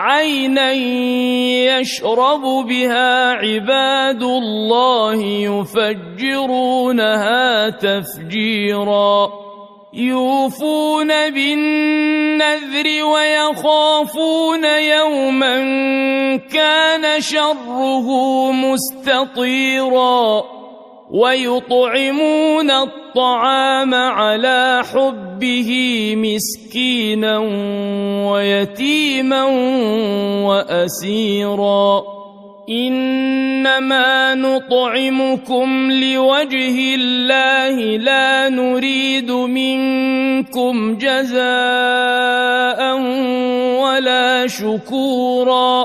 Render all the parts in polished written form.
عينا يشرب بها عباد الله يفجرونها تفجيرا يوفون بالنذر ويخافون يوما كان شره مستطيرا ويطعمون الطعام على حبه مسكينا ويتيما وأسيرا إنما نطعمكم لوجه الله لا نريد منكم جزاء ولا شكورا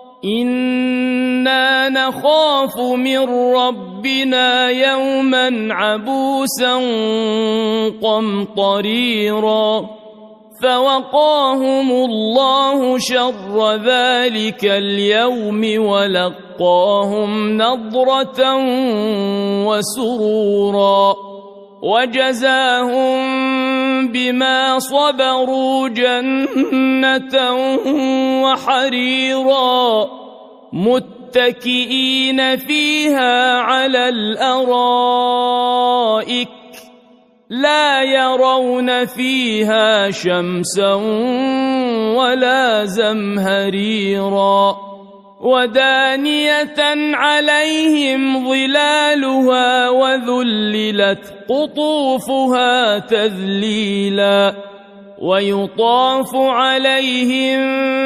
إنا نخاف من ربنا يوما عبوسا قمطريرا فوقاهم الله شر ذلك اليوم ولقاهم نضرة وسرورا وجزاهم بما صبروا جنة وحريرا متكئين فيها على الأرائك لا يرون فيها شمسا ولا زمهريرا ودانية عليهم ظلالها وذللت قطوفها تذليلا ويطاف عليهم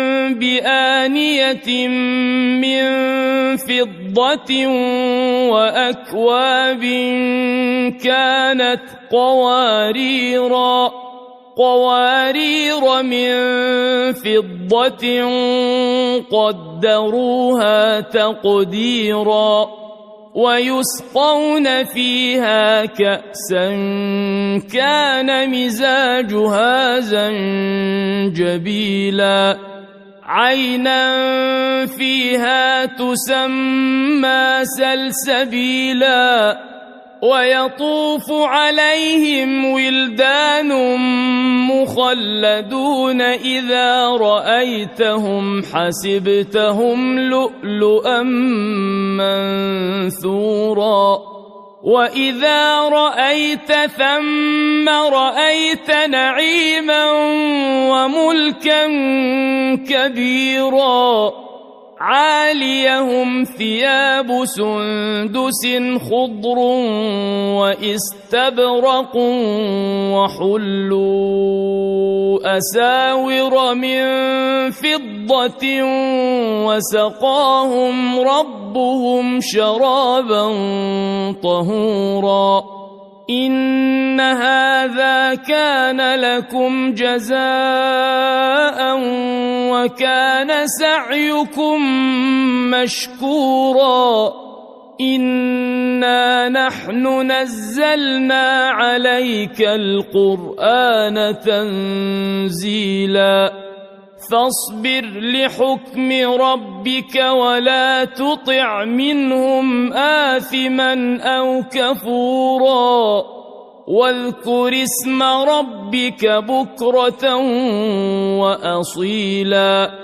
بآنية من فضة وأكواب كانت قوارير من فضة قدروها تقديرا ويسقون فيها كأسا كان مزاجها زنجبيلا عينا فيها تسمى سلسبيلا ويطوف عليهم ولدان مخلدون إذا رأيتهم حسبتهم لؤلؤا منثورا وإذا رأيت ثم رأيت نعيما وملكا كبيرا عاليهم ثياب سندس خضر واستبرق وحلوا أساور من فضة وسقاهم ربهم شرابا طهورا إن هذا كان لكم جزاء وكان سعيكم مشكورا إنا نحن نزلنا عليك القرآن تنزيلا فاصبر لحكم ربك ولا تطع منهم آثما أو كفورا واذكر اسم ربك بكرة وأصيلا